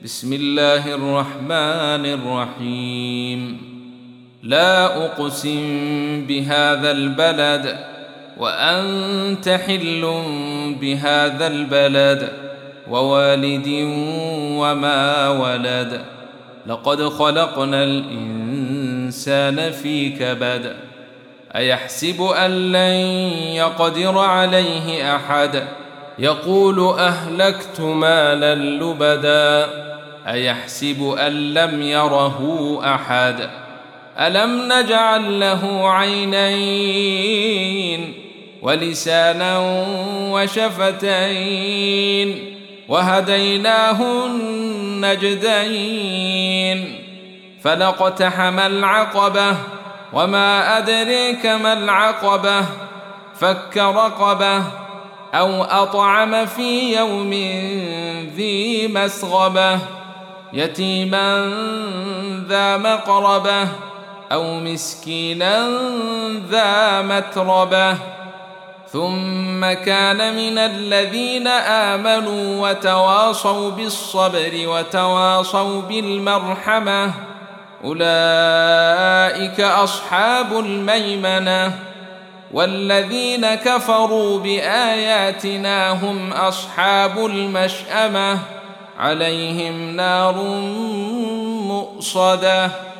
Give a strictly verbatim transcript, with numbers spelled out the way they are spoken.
بسم الله الرحمن الرحيم. لا أقسم بهذا البلد وأنت حل بهذا البلد ووالد وما ولد. لقد خلقنا الإنسان في كبد. أيحسب أن لن يقدر عليه أحد يقول أهلكت مالا لبدا. أيحسب أن لم يره أحد ألم نجعل له عينين ولسانا وشفتين وهديناه النجدين. فلاقتحم العقبة وما أدريك ما العقبة. فك رقبة أو أطعم في يوم ذي مسغبة يتيما ذا مقربة أو مسكينا ذا متربة. ثم كان من الذين آمنوا وتواصوا بالصبر وتواصوا بالمرحمة أولئك أصحاب الميمنة. والذين كفروا بآياتنا هم أصحاب المشأمة عليهم نار مؤصدة.